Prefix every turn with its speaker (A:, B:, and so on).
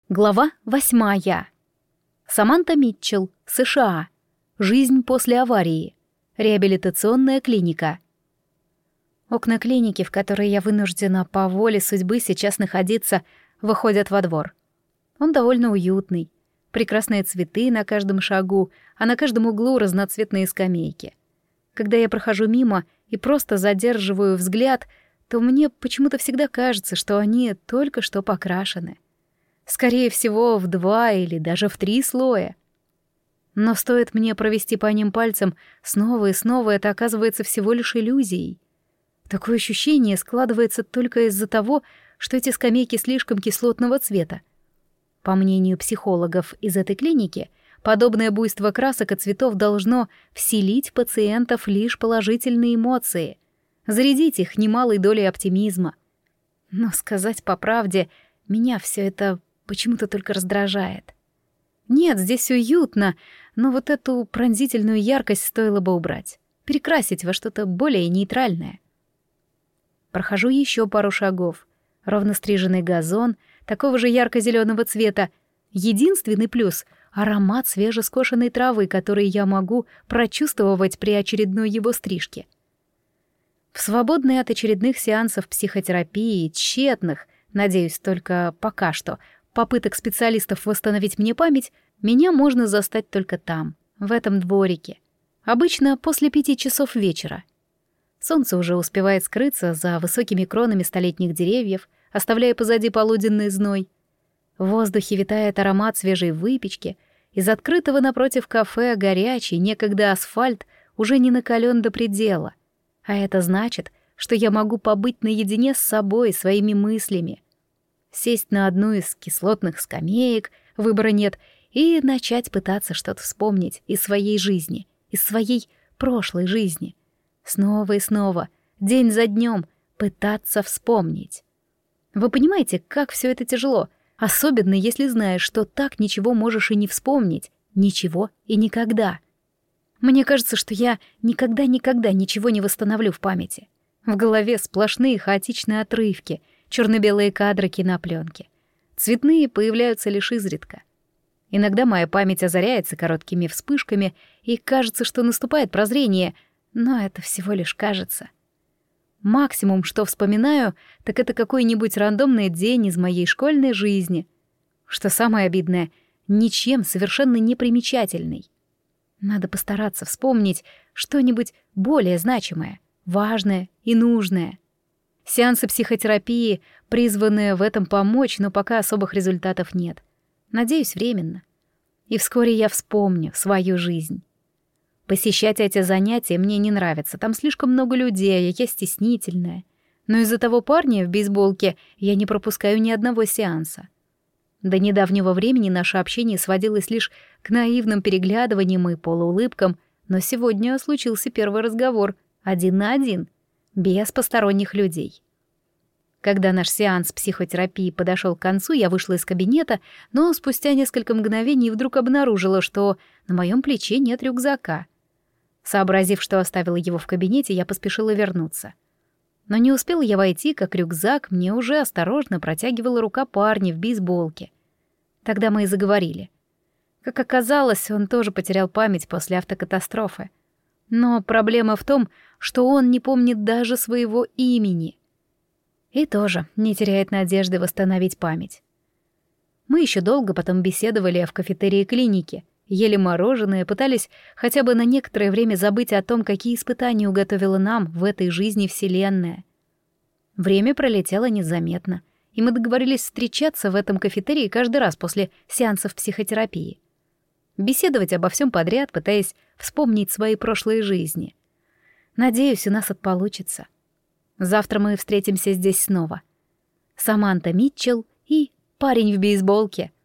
A: Глава 8. Саманта Митчелл, США. Жизнь после аварии. Реабилитационная клиника. Окна клиники, в которой я вынуждена по воле судьбы сейчас находиться, выходят во двор. Он довольно уютный. Прекрасные цветы на каждом шагу, а на каждом углу разноцветные скамейки. Когда я прохожу мимо и просто задерживаю взгляд, то мне почему-то всегда кажется, что они только что покрашены. Скорее всего, в 2 или даже в 3 слоя. Но стоит мне провести по ним пальцем, снова и снова это оказывается всего лишь иллюзией. Такое ощущение складывается только из-за того, что эти скамейки слишком кислотного цвета. По мнению психологов из этой клиники, подобное буйство красок и цветов должно вселить в пациентов лишь положительные эмоции, зарядить их немалой долей оптимизма. Но сказать по правде, меня все это почему-то только раздражает. Нет, здесь уютно, но вот эту пронзительную яркость стоило бы убрать, перекрасить во что-то более нейтральное. Прохожу еще пару шагов. Ровно стриженный газон, такого же ярко-зеленого цвета. Единственный плюс — аромат свежескошенной травы, который я могу прочувствовать при очередной его стрижке. В свободные от очередных сеансов психотерапии, тщетных, надеюсь, только пока что, попыток специалистов восстановить мне память, меня можно застать только там, в этом дворике. Обычно после 5 часов вечера. Солнце уже успевает скрыться за высокими кронами столетних деревьев, оставляя позади полуденный зной. В воздухе витает аромат свежей выпечки, из открытого напротив кафе горячий, некогда асфальт, уже не накален до предела. А это значит, что я могу побыть наедине с собой, своими мыслями. Сесть на одну из кислотных скамеек, выбора нет, и начать пытаться что-то вспомнить из своей жизни, из своей прошлой жизни. Снова и снова, день за днем, пытаться вспомнить. Вы понимаете, как все это тяжело, особенно если знаешь, что так ничего можешь и не вспомнить, ничего и никогда. Мне кажется, что я никогда ничего не восстановлю в памяти. В голове сплошные хаотичные отрывки, черно-белые кадры кинопленки. Цветные появляются лишь изредка. Иногда моя память озаряется короткими вспышками, и кажется, что наступает прозрение, но это всего лишь кажется. Максимум, что вспоминаю, так это какой-нибудь рандомный день из моей школьной жизни. Что самое обидное, ничем совершенно не примечательный. Надо постараться вспомнить что-нибудь более значимое, важное и нужное. Сеансы психотерапии, призванные в этом помочь, но пока особых результатов нет. Надеюсь, временно. И вскоре я вспомню свою жизнь. Посещать эти занятия мне не нравится, там слишком много людей, а я стеснительная. Но из-за того парня в бейсболке я не пропускаю ни одного сеанса. До недавнего времени наше общение сводилось лишь к наивным переглядываниям и полуулыбкам, но сегодня случился первый разговор, 1 на 1, без посторонних людей. Когда наш сеанс психотерапии подошел к концу, я вышла из кабинета, но спустя несколько мгновений вдруг обнаружила, что на моем плече нет рюкзака. Сообразив, что оставила его в кабинете, я поспешила вернуться. Но не успела я войти, как рюкзак мне уже осторожно протягивала рука парня в бейсболке. Тогда мы и заговорили. Как оказалось, он тоже потерял память после автокатастрофы. Но проблема в том, что он не помнит даже своего имени. И тоже не теряет надежды восстановить память. Мы еще долго потом беседовали в кафетерии клиники, ели мороженое, пытались хотя бы на некоторое время забыть о том, какие испытания уготовила нам в этой жизни Вселенная. Время пролетело незаметно, и мы договорились встречаться в этом кафетерии каждый раз после сеансов психотерапии. Беседовать обо всем подряд, пытаясь вспомнить свои прошлые жизни. Надеюсь, у нас это получится. Завтра мы встретимся здесь снова. Саманта Митчелл и парень в бейсболке —